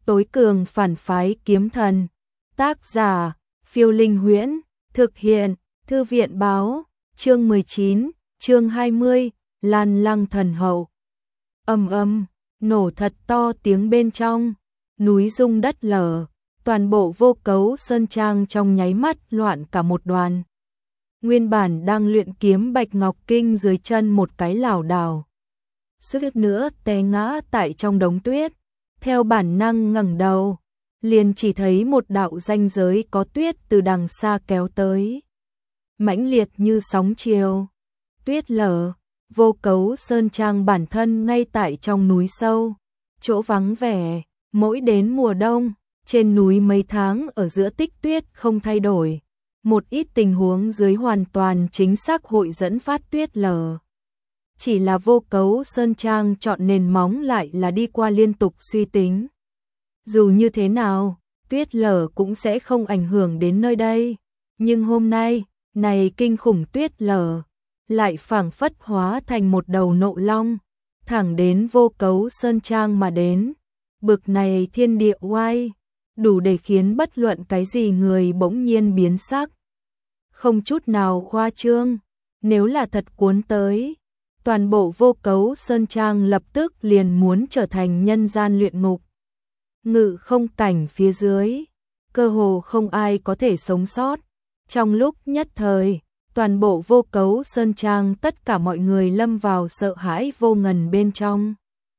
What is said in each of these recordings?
tối cường phản phái kiếm thần. Tác giả, Phiêu Linh Huyễn, thực hiện, Thư viện báo, chương 19, chương 20, Lan Lăng thần hậu. Ầm ầm, nổ thật to tiếng bên trong, núi rung đất lở, toàn bộ Vô Cấu Sơn Trang trong nháy mắt loạn cả một đoàn. Nguyên bản đang luyện kiếm Bạch Ngọc Kinh dưới chân một cái lảo đảo, suýt nữa té ngã tại trong đống tuyết, theo bản năng ngẩng đầu, liền chỉ thấy một đạo ranh giới có tuyết từ đằng xa kéo tới, mãnh liệt như sóng chiều. Tuyết lở, Vô Cấu Sơn Trang bản thân ngay tại trong núi sâu, chỗ vắng vẻ, mỗi đến mùa đông, trên núi mấy tháng ở giữa tích tuyết không thay đổi, một ít tình huống dưới hoàn toàn chính xác hội dẫn phát tuyết lở. Chỉ là Vô Cấu Sơn Trang chọn nền móng lại là đi qua liên tục suy tính. Dù như thế nào, tuyết lở cũng sẽ không ảnh hưởng đến nơi đây, nhưng hôm nay, này kinh khủng tuyết lở, lại phảng phất hóa thành một đầu nộ long, thẳng đến Vô Cấu Sơn Trang mà đến. Bực này thiên địa oai, đủ để khiến bất luận cái gì người bỗng nhiên biến sắc. Không chút nào khoa trương, nếu là thật cuốn tới, toàn bộ Vô Cấu Sơn Trang lập tức liền muốn trở thành nhân gian luyện ngục. Ngự không cảnh phía dưới, cơ hồ không ai có thể sống sót. Trong lúc nhất thời, toàn bộ Vô Cấu Sơn Trang tất cả mọi người lâm vào sợ hãi vô ngần bên trong.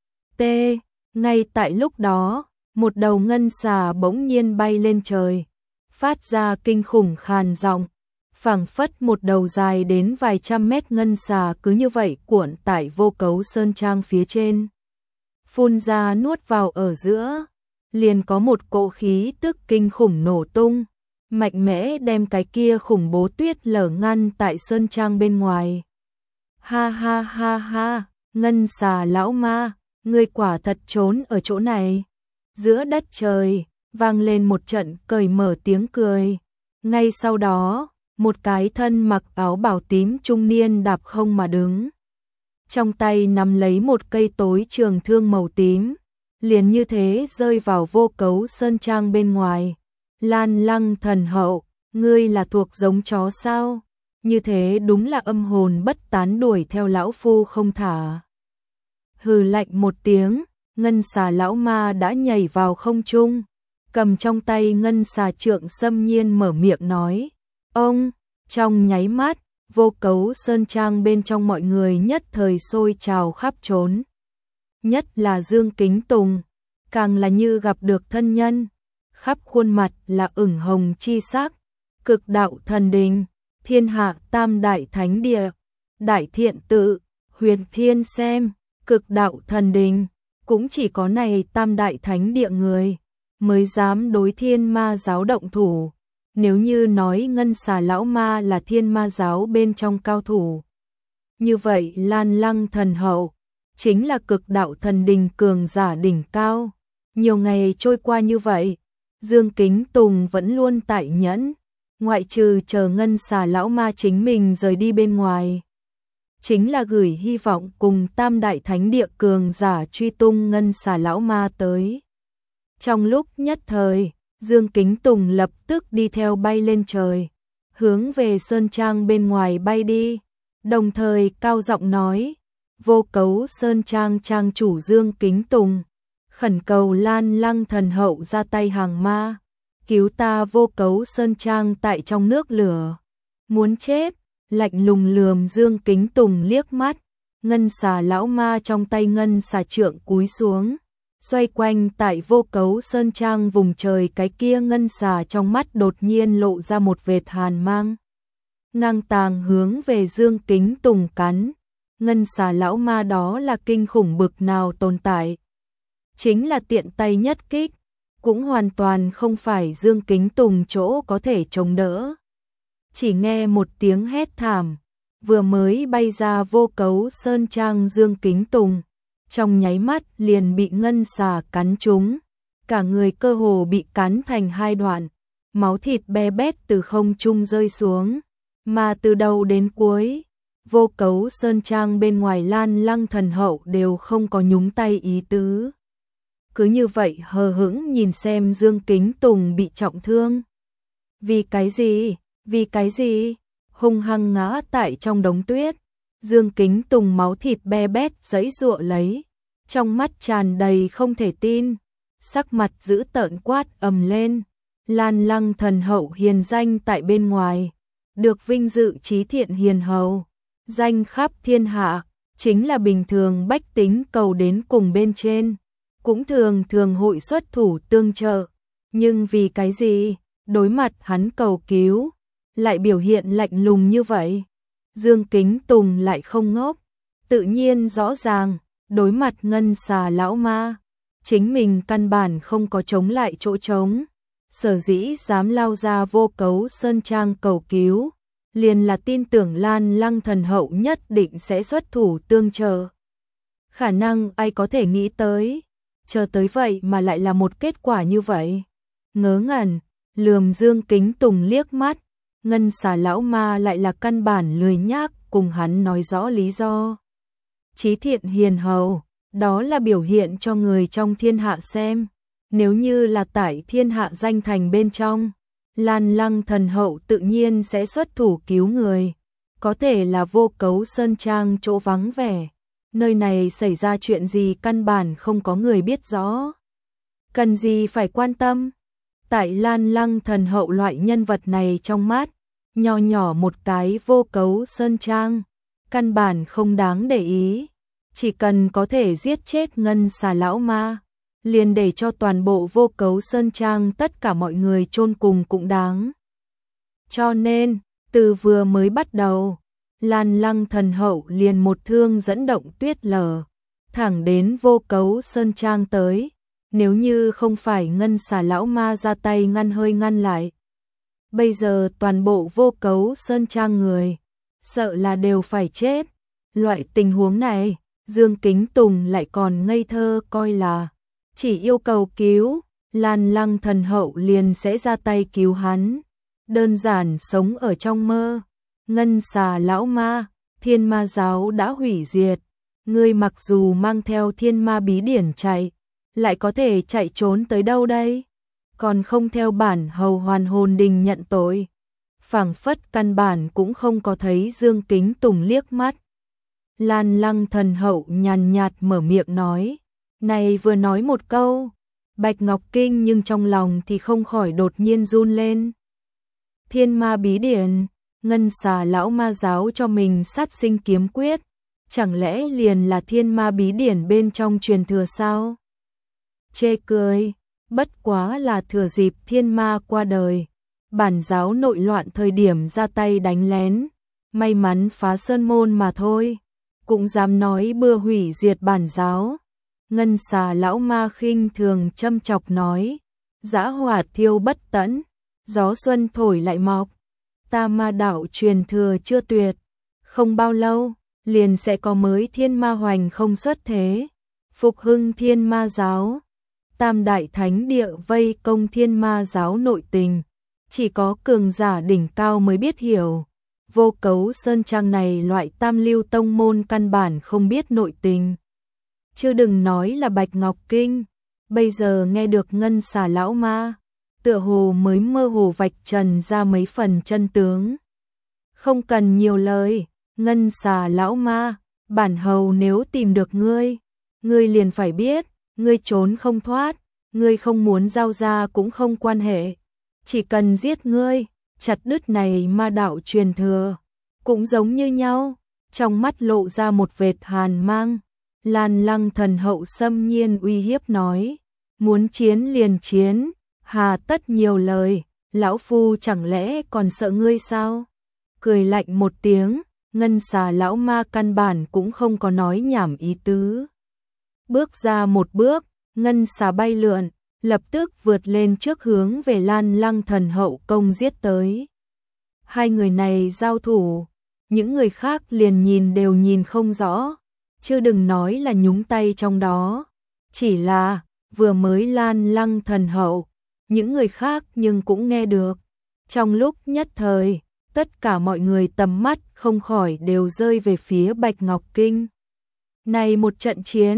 Ngay tại lúc đó, một đầu ngân xà bỗng nhiên bay lên trời, phát ra kinh khủng khàn giọng, phảng phất một đầu dài đến vài trăm mét ngân xà cứ như vậy cuộn tại Vô Cấu Sơn Trang phía trên. Phun ra nuốt vào ở giữa, liền có một cỗ khí tức kinh khủng nổ tung, mạnh mẽ đem cái kia khủng bố tuyết lở ngăn tại Sơn Trang bên ngoài. Ha ha ha ha, ngân xà lão ma, ngươi quả thật trốn ở chỗ này. Giữa đất trời, vang lên một trận cởi mở tiếng cười. Ngay sau đó, một cái thân mặc áo bào tím trung niên đạp không mà đứng. Trong tay nắm lấy một cây tối trường thương màu tím, liền như thế rơi vào Vô Cấu Sơn Trang bên ngoài. Lan Lăng thần hậu, ngươi là thuộc giống chó sao? Như thế đúng là âm hồn bất tán đuổi theo lão phu không thả. Hừ lạnh một tiếng, ngân xà lão ma đã nhảy vào không trung, cầm trong tay ngân xà trượng xâm nhiên mở miệng nói. Ông, trong nháy mắt, Vô Cấu Sơn Trang bên trong mọi người nhất thời sôi trào khắp trốn. Nhất là Dương Kính Tùng, càng là như gặp được thân nhân, khắp khuôn mặt là ửng hồng chi sắc. Cực đạo thần đình, thiên hạ tam đại thánh địa, đại thiện tự, huyền thiên xem, cực đạo thần đình, cũng chỉ có này tam đại thánh địa người mới dám đối thiên ma giáo động thủ. Nếu như nói ngân xà lão ma là thiên ma giáo bên trong cao thủ, như vậy Lan Lăng thần hậu chính là cực đạo thần đình cường giả đỉnh cao. Nhiều ngày trôi qua như vậy, Dương Kính Tùng vẫn luôn tại nhẫn, ngoại trừ chờ ngân xà lão ma chính mình rời đi bên ngoài, chính là gửi hy vọng cùng tam đại thánh địa cường giả truy tung ngân xà lão ma tới. Trong lúc nhất thời, Dương Kính Tùng lập tức đi theo bay lên trời, hướng về Sơn Trang bên ngoài bay đi, đồng thời cao giọng nói. Vô Cấu Sơn Trang trang chủ Dương Kính Tùng, khẩn cầu Lan Lăng thần hậu ra tay hàng ma, cứu ta Vô Cấu Sơn Trang tại trong nước lửa. Muốn chết, lạnh lùng lườm Dương Kính Tùng liếc mắt, ngân xà lão ma trong tay ngân xà trượng cúi xuống, xoay quanh tại Vô Cấu Sơn Trang vùng trời, cái kia ngân xà trong mắt đột nhiên lộ ra một vệt hàn mang, ngang tàng hướng về Dương Kính Tùng cắn. Ngân xà lão ma đó là kinh khủng bực nào tồn tại, chính là tiện tay nhất kích, cũng hoàn toàn không phải Dương Kính Tùng chỗ có thể chống đỡ. Chỉ nghe một tiếng hét thảm, vừa mới bay ra Vô Cấu Sơn Trang Dương Kính Tùng, trong nháy mắt liền bị ngân xà cắn trúng, cả người cơ hồ bị cắn thành hai đoạn, máu thịt be bét từ không trung rơi xuống, mà từ đầu đến cuối, Vô Cấu Sơn Trang bên ngoài Lan Lăng thần hậu đều không có nhúng tay ý tứ. cứ như vậy hờ hững nhìn xem Dương Kính Tùng bị trọng thương. Vì cái gì? Vì cái gì? Hung hăng ngã tại trong đống tuyết. Dương Kính Tùng máu thịt be bét giãy giụa lấy, trong mắt tràn đầy không thể tin, sắc mặt dữ tợn quát ầm lên. Lan Lăng thần hậu hiền danh tại bên ngoài, được vinh dự trí thiện hiền hầu, danh khắp thiên hạ, chính là bình thường bách tính cầu đến cùng bên trên, cũng thường thường hội xuất thủ tương trợ, nhưng vì cái gì, đối mặt hắn cầu cứu, lại biểu hiện lạnh lùng như vậy. Dương Kính Tùng lại không ngốc, tự nhiên rõ ràng, đối mặt ngân xà lão ma, chính mình căn bản không có chống lại chỗ trống, sở dĩ dám lao ra Vô Cấu Sơn Trang cầu cứu, liền là tin tưởng Lan Lăng thần hậu nhất định sẽ xuất thủ tương trợ. Khả năng ai có thể nghĩ tới, chờ tới vậy mà lại là một kết quả như vậy. Ngớ ngẩn, lườm Dương Kính Tùng liếc mắt, ngân xà lão ma lại là căn bản lười nhác cùng hắn nói rõ lý do. Trí thiện hiền hầu, đó là biểu hiện cho người trong thiên hạ xem, nếu như là tại thiên hạ danh thành bên trong, Lan Lăng thần hậu tự nhiên sẽ xuất thủ cứu người, có thể là Vô Cấu Sơn Trang chỗ vắng vẻ, nơi này xảy ra chuyện gì căn bản không có người biết rõ. Cần gì phải quan tâm? Tại Lan Lăng thần hậu loại nhân vật này trong mắt, nho nhỏ một cái Vô Cấu Sơn Trang, căn bản không đáng để ý, chỉ cần có thể giết chết ngân xà lão ma, liền để cho toàn bộ Vô Cấu Sơn Trang tất cả mọi người chôn cùng cũng đáng. Cho nên, từ vừa mới bắt đầu, Lan Lăng thần hậu liền một thương dẫn động tuyết lở, thẳng đến Vô Cấu Sơn Trang tới, nếu như không phải ngân xà lão ma ra tay ngăn lại. Bây giờ toàn bộ Vô Cấu Sơn Trang người, sợ là đều phải chết. Loại tình huống này, Dương Kính Tùng lại còn ngây thơ coi là chỉ yêu cầu cứu, Lan Lăng thần hậu liền sẽ ra tay cứu hắn. Đơn giản sống ở trong mơ. Ngân xà lão ma, thiên ma giáo đã hủy diệt. Ngươi mặc dù mang theo thiên ma bí điển chạy, lại có thể chạy trốn tới đâu đây? Còn không theo bản hầu hoàn hồn đình nhận tội. Phảng phất căn bản cũng không có thấy Dương Kính Tùng liếc mắt. Lan Lăng thần hậu nhàn nhạt mở miệng nói. Này vừa nói một câu, Bạch Ngọc Kinh nhưng trong lòng thì không khỏi đột nhiên run lên. Thiên ma bí điển, ngân xà lão ma giáo cho mình sát sinh kiếm quyết, chẳng lẽ liền là thiên ma bí điển bên trong truyền thừa sao? Chê cười, bất quá là thừa dịp thiên ma qua đời, bản giáo nội loạn thời điểm ra tay đánh lén, may mắn phá sơn môn mà thôi, cũng dám nói bừa hủy diệt bản giáo. Ngân xà lão ma khinh thường châm chọc nói, dã hỏa thiêu bất tận, gió xuân thổi lại mọc, ta ma đạo truyền thừa chưa tuyệt, không bao lâu, liền sẽ có mới thiên ma hoành không xuất thế, phục hưng thiên ma giáo. Tam đại thánh địa vây công thiên ma giáo nội tình, chỉ có cường giả đỉnh cao mới biết hiểu. Vô Cấu Sơn Trang này loại tam lưu tông môn căn bản không biết nội tình. Chứ đừng nói là Bạch Ngọc Kinh, bây giờ nghe được ngân xà lão ma, tựa hồ mới mơ hồ vạch trần ra mấy phần chân tướng. Không cần nhiều lời, ngân xà lão ma, bản hầu nếu tìm được ngươi, ngươi liền phải biết, ngươi trốn không thoát, ngươi không muốn giao ra cũng không quan hệ, chỉ cần giết ngươi, chặt đứt này ma đạo truyền thừa, cũng giống như nhau. Trong mắt lộ ra một vệt hàn mang, Lan Lăng thần hậu xâm nhiên uy hiếp nói, muốn chiến liền chiến, hà tất nhiều lời, lão phu chẳng lẽ còn sợ ngươi sao? Cười lạnh một tiếng, ngân xà lão ma căn bản cũng không có nói nhảm ý tứ. Bước ra một bước, ngân xà bay lượn, lập tức vượt lên trước hướng về Lan Lăng thần hậu công giết tới. Hai người này giao thủ, những người khác liền nhìn đều nhìn không rõ, chứ đừng nói là nhúng tay trong đó. Chỉ là, vừa mới Lan Lăng thần hậu, những người khác nhưng cũng nghe được. Trong lúc nhất thời, tất cả mọi người tầm mắt không khỏi đều rơi về phía Bạch Ngọc Kinh. Này một trận chiến,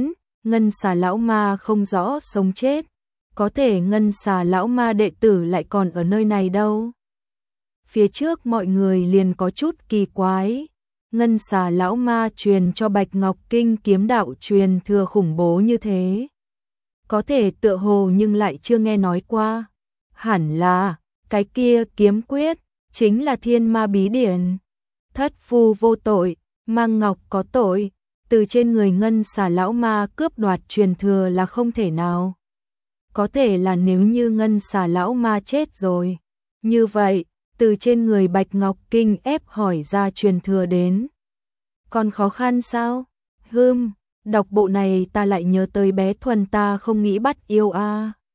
Ngân Xà lão ma không rõ sống chết, có thể Ngân Xà lão ma đệ tử lại còn ở nơi này đâu. Phía trước mọi người liền có chút kỳ quái, Ngân Xà lão ma truyền cho Bạch Ngọc Kinh kiếm đạo truyền thừa khủng bố như thế. Có thể tựa hồ nhưng lại chưa nghe nói qua. Hẳn là, cái kia kiếm quyết, chính là Thiên Ma Bí Điển. Thất phu vô tội, Mang Ngọc có tội, từ trên người Ngân Xà lão ma cướp đoạt truyền thừa là không thể nào. Có thể là nếu như Ngân Xà lão ma chết rồi, như vậy, từ trên người Bạch Ngọc Kinh ép hỏi ra truyền thừa đến. Còn khó khăn sao? Đọc bộ này ta lại nhớ tới bé Thuần ta không nghĩ bắt yêu a.